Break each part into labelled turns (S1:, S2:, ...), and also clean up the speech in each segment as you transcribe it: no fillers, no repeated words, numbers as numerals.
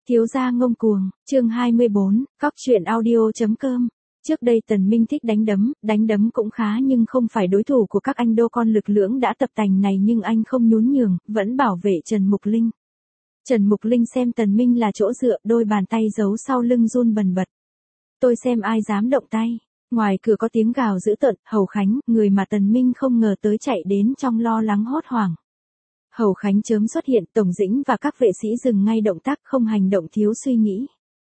S1: Thiếu gia ngông cuồng, chương 24, cóc truyện audio.com. Trước đây Tần Minh thích đánh đấm cũng khá nhưng không phải đối thủ của các anh đô con lực lưỡng đã tập tành này, nhưng anh không nhún nhường, vẫn bảo vệ Trần Mục Linh. Trần Mục Linh xem Tần Minh là chỗ dựa, đôi bàn tay giấu sau lưng run bần bật. Tôi xem ai dám động tay. Ngoài cửa có tiếng gào dữ tợn, Hầu Khánh, người mà Tần Minh không ngờ tới, chạy đến trong lo lắng hốt hoảng. Hầu Khánh chớm xuất hiện, Tổng Dĩnh và các vệ sĩ dừng ngay động tác, không hành động thiếu suy nghĩ.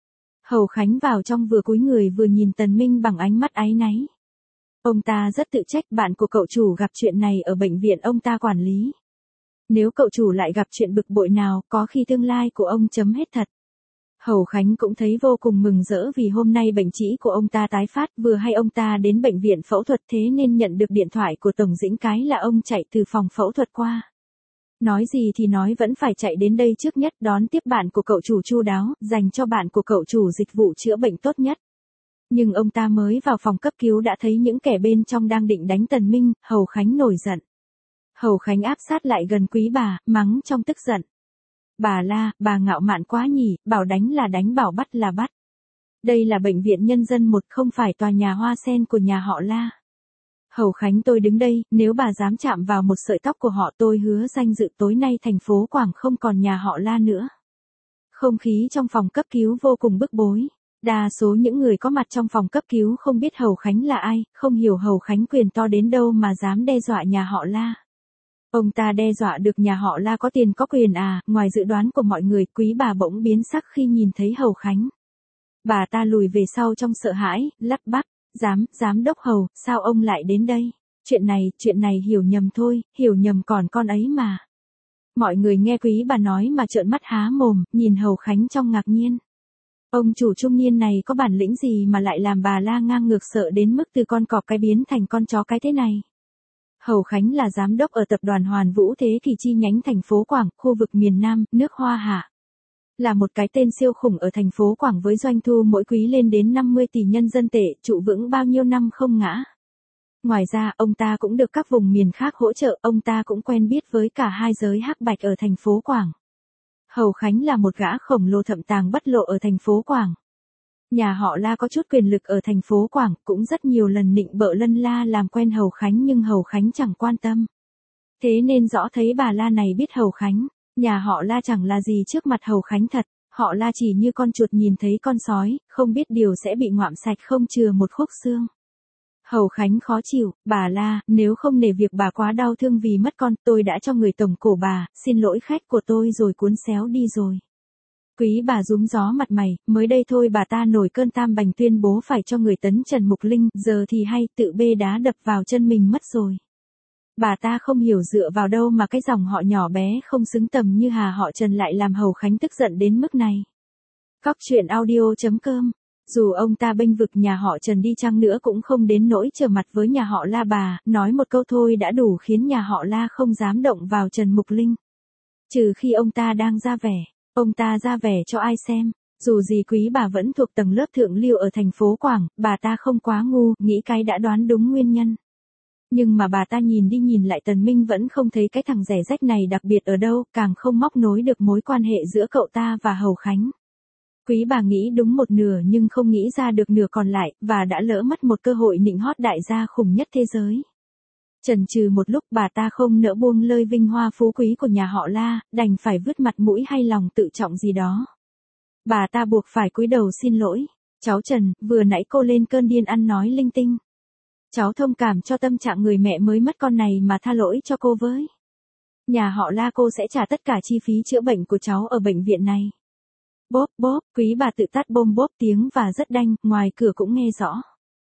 S1: Hầu Khánh vào trong, vừa cúi người vừa nhìn Tần Minh bằng ánh mắt áy náy. Ông ta rất tự trách, bạn của cậu chủ gặp chuyện này ở bệnh viện ông ta quản lý. Nếu cậu chủ lại gặp chuyện bực bội nào, có khi tương lai của ông chấm hết thật. Hầu Khánh cũng thấy vô cùng mừng rỡ vì hôm nay bệnh trĩ của ông ta tái phát, vừa hay ông ta đến bệnh viện phẫu thuật, thế nên nhận được điện thoại của Tổng Dĩnh cái là ông chạy từ phòng phẫu thuật qua. Nói gì thì nói, vẫn phải chạy đến đây trước nhất, đón tiếp bạn của cậu chủ chu đáo, dành cho bạn của cậu chủ dịch vụ chữa bệnh tốt nhất. Nhưng ông ta mới vào phòng cấp cứu đã thấy những kẻ bên trong đang định đánh Tần Minh. Hầu Khánh nổi giận. Hầu Khánh áp sát lại gần Quý bà, mắng trong tức giận. Bà La, bà ngạo mạn quá nhỉ, bảo đánh là đánh, bảo bắt là bắt. Đây là bệnh viện nhân dân một, không phải tòa nhà hoa sen của nhà họ La. Hầu Khánh, tôi đứng đây, nếu bà dám chạm vào một sợi tóc của họ, tôi hứa danh dự tối nay thành phố Quảng không còn nhà họ La nữa. Không khí trong phòng cấp cứu vô cùng bức bối. Đa số những người có mặt trong phòng cấp cứu không biết Hầu Khánh là ai, không hiểu Hầu Khánh quyền to đến đâu mà dám đe dọa nhà họ La. Ông ta đe dọa được nhà họ La có tiền có quyền à? Ngoài dự đoán của mọi người, Quý bà bỗng biến sắc khi nhìn thấy Hầu Khánh. Bà ta lùi về sau trong sợ hãi, lắp bắp. Giám đốc Hầu, sao ông lại đến đây? Chuyện này hiểu nhầm thôi, hiểu nhầm còn con ấy mà. Mọi người nghe Quý bà nói mà trợn mắt há mồm, nhìn Hầu Khánh trong ngạc nhiên. Ông chủ trung niên này có bản lĩnh gì mà lại làm bà La ngang ngược sợ đến mức từ con cọp cái biến thành con chó cái thế này? Hầu Khánh là giám đốc ở tập đoàn Hoàn Vũ Thế Kỷ chi nhánh thành phố Quảng, khu vực miền Nam, nước Hoa Hạ. Là một cái tên siêu khủng ở thành phố Quảng với doanh thu mỗi quý lên đến 50 tỷ nhân dân tệ, trụ vững bao nhiêu năm không ngã. Ngoài ra, ông ta cũng được các vùng miền khác hỗ trợ, ông ta cũng quen biết với cả hai giới hắc bạch ở thành phố Quảng. Hầu Khánh là một gã khổng lồ thậm tàng bất lộ ở thành phố Quảng. Nhà họ La có chút quyền lực ở thành phố Quảng, cũng rất nhiều lần nịnh bợ lân la làm quen Hầu Khánh, nhưng Hầu Khánh chẳng quan tâm. Thế nên rõ thấy bà La này biết Hầu Khánh. Nhà họ La chẳng là gì trước mặt Hầu Khánh thật, họ La chỉ như con chuột nhìn thấy con sói, không biết điều sẽ bị ngoạm sạch không chừa một khúc xương. Hầu Khánh khó chịu, bà La, nếu không nể việc bà quá đau thương vì mất con, tôi đã cho người tổng cổ bà, xin lỗi khách của tôi rồi cuốn xéo đi rồi. Quý bà rúm gió mặt mày, mới đây thôi bà ta nổi cơn tam bành tuyên bố phải cho người tấn Trần Mục Linh, giờ thì hay, tự bê đá đập vào chân mình mất rồi. Bà ta không hiểu dựa vào đâu mà cái dòng họ nhỏ bé không xứng tầm như Hà họ Trần lại làm Hầu Khánh tức giận đến mức này. Cóc truyện audio.com. Dù ông ta bênh vực nhà họ Trần đi chăng nữa cũng không đến nỗi trở mặt với nhà họ La, bà nói một câu thôi đã đủ khiến nhà họ La không dám động vào Trần Mục Linh. Trừ khi ông ta đang ra vẻ. Ông ta ra vẻ cho ai xem? Dù gì Quý bà vẫn thuộc tầng lớp thượng lưu ở thành phố Quảng, bà ta không quá ngu, nghĩ cái đã đoán đúng nguyên nhân. Nhưng mà bà ta nhìn đi nhìn lại Tần Minh vẫn không thấy cái thằng rẻ rách này đặc biệt ở đâu, càng không móc nối được mối quan hệ giữa cậu ta và Hầu Khánh. Quý bà nghĩ đúng một nửa nhưng không nghĩ ra được nửa còn lại, và đã lỡ mất một cơ hội nịnh hót đại gia khủng nhất thế giới. Chần chừ một lúc, bà ta không nỡ buông lơi vinh hoa phú quý của nhà họ La, đành phải vứt mặt mũi hay lòng tự trọng gì đó. Bà ta buộc phải cúi đầu xin lỗi. Cháu Trần, vừa nãy cô lên cơn điên ăn nói linh tinh. Cháu thông cảm cho tâm trạng người mẹ mới mất con này mà tha lỗi cho cô với. Nhà họ La cô sẽ trả tất cả chi phí chữa bệnh của cháu ở bệnh viện này. Bốp bốp, Quý bà tự tát bôm bốp tiếng và rất đanh, ngoài cửa cũng nghe rõ.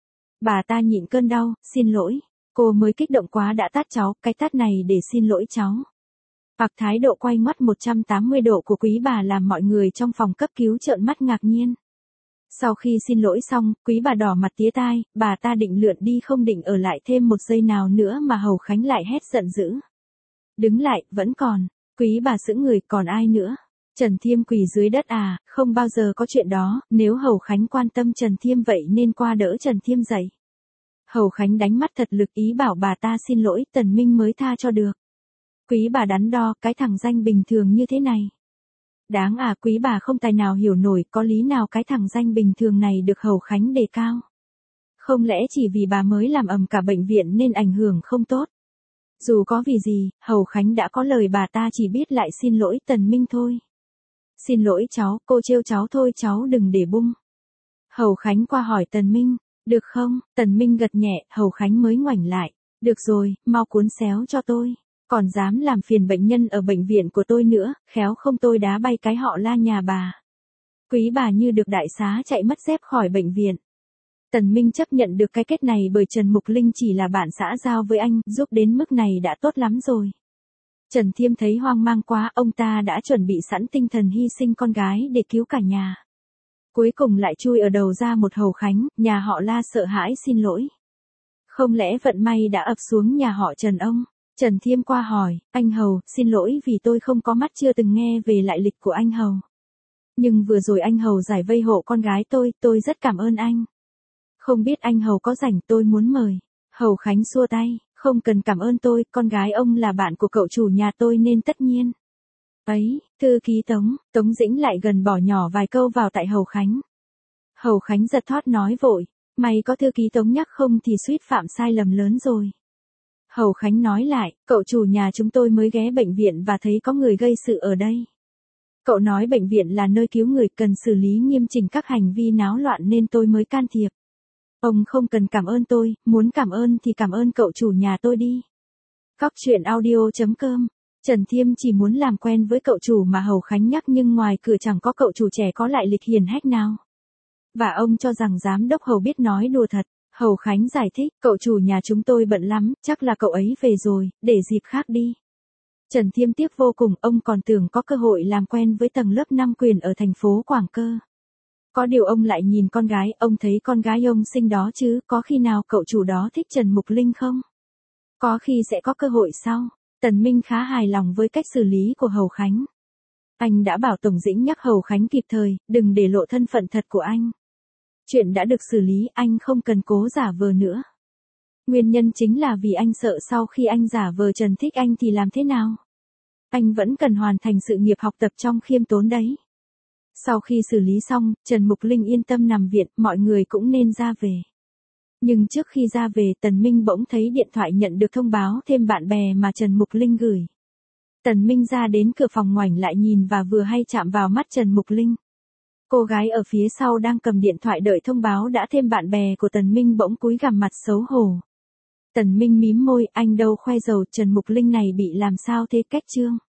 S1: Bà ta nhịn cơn đau, xin lỗi. Cô mới kích động quá đã tát cháu, cái tát này để xin lỗi cháu. Hoặc thái độ quay ngoắt 180 độ của Quý bà làm mọi người trong phòng cấp cứu trợn mắt ngạc nhiên. Sau khi xin lỗi xong, Quý bà đỏ mặt tía tai, bà ta định lượn đi không định ở lại thêm một giây nào nữa mà Hầu Khánh lại hét giận dữ. Đứng lại, vẫn còn. Quý bà sững người, còn ai nữa? Trần Thiêm quỳ dưới đất à? Không bao giờ có chuyện đó, nếu Hầu Khánh quan tâm Trần Thiêm vậy nên qua đỡ Trần Thiêm dậy. Hầu Khánh đánh mắt thật lực ý bảo bà ta xin lỗi, Tần Minh mới tha cho được. Quý bà đắn đo, cái thằng danh bình thường như thế này. Đáng à, quý bà không tài nào hiểu nổi, có lý nào cái thằng danh bình thường này được Hầu Khánh đề cao. Không lẽ chỉ vì bà mới làm ầm cả bệnh viện nên ảnh hưởng không tốt? Dù có vì gì, Hầu Khánh đã có lời, bà ta chỉ biết lại xin lỗi Tần Minh thôi. Xin lỗi cháu, cô trêu cháu thôi, cháu đừng để bung. Hầu Khánh qua hỏi Tần Minh, được không? Tần Minh gật nhẹ, Hầu Khánh mới ngoảnh lại. Được rồi, mau cuốn xéo cho tôi. Còn dám làm phiền bệnh nhân ở bệnh viện của tôi nữa, khéo không tôi đá bay cái họ La nhà bà. Quý bà như được đại xá chạy mất dép khỏi bệnh viện. Tần Minh chấp nhận được cái kết này bởi Trần Mục Linh chỉ là bạn xã giao với anh, giúp đến mức này đã tốt lắm rồi. Trần Thiêm thấy hoang mang quá, ông ta đã chuẩn bị sẵn tinh thần hy sinh con gái để cứu cả nhà. Cuối cùng lại chui ở đầu ra một Hầu Khánh, nhà họ La sợ hãi xin lỗi. Không lẽ vận may đã ập xuống nhà họ Trần ông? Trần Thiêm qua hỏi, anh Hầu, xin lỗi vì tôi không có mắt chưa từng nghe về lại lịch của anh Hầu. Nhưng vừa rồi anh Hầu giải vây hộ con gái tôi rất cảm ơn anh. Không biết anh Hầu có rảnh, tôi muốn mời. Hầu Khánh xua tay, không cần cảm ơn tôi, con gái ông là bạn của cậu chủ nhà tôi nên tất nhiên. Ấy, thư ký Tống Dĩnh lại gần bỏ nhỏ vài câu vào tại Hầu Khánh. Hầu Khánh giật thót nói vội, mày có thư ký Tống nhắc không thì suýt phạm sai lầm lớn rồi. Hầu Khánh nói lại, cậu chủ nhà chúng tôi mới ghé bệnh viện và thấy có người gây sự ở đây. Cậu nói bệnh viện là nơi cứu người, cần xử lý nghiêm chỉnh các hành vi náo loạn nên tôi mới can thiệp. Ông không cần cảm ơn tôi, muốn cảm ơn thì cảm ơn cậu chủ nhà tôi đi. Góc truyện audio.com. Trần Thiêm chỉ muốn làm quen với cậu chủ mà Hầu Khánh nhắc, nhưng ngoài cửa chẳng có cậu chủ trẻ có lại lịch hiển hách nào. Và ông cho rằng giám đốc Hầu biết nói đùa thật. Hầu Khánh giải thích, cậu chủ nhà chúng tôi bận lắm, chắc là cậu ấy về rồi, để dịp khác đi. Trần Thiêm tiếc vô cùng, ông còn tưởng có cơ hội làm quen với tầng lớp nam quyền ở thành phố Quảng Cơ. Có điều ông lại nhìn con gái, ông thấy con gái ông xinh đó chứ, có khi nào cậu chủ đó thích Trần Mục Linh không? Có khi sẽ có cơ hội sau. Tần Minh khá hài lòng với cách xử lý của Hầu Khánh. Anh đã bảo Tổng Dĩnh nhắc Hầu Khánh kịp thời, đừng để lộ thân phận thật của anh. Chuyện đã được xử lý, anh không cần cố giả vờ nữa. Nguyên nhân chính là vì anh sợ sau khi anh giả vờ Trần thích anh thì làm thế nào? Anh vẫn cần hoàn thành sự nghiệp học tập trong khiêm tốn đấy. Sau khi xử lý xong, Trần Mục Linh yên tâm nằm viện, mọi người cũng nên ra về. Nhưng trước khi ra về, Tần Minh bỗng thấy điện thoại nhận được thông báo thêm bạn bè mà Trần Mục Linh gửi. Tần Minh ra đến cửa phòng ngoảnh lại nhìn và vừa hay chạm vào mắt Trần Mục Linh. Cô gái ở phía sau đang cầm điện thoại đợi thông báo đã thêm bạn bè của Tần Minh bỗng cúi gằm mặt xấu hổ. Tần Minh mím môi, anh đâu khoe dầu, Trần Mục Linh này bị làm sao thế, cách trương.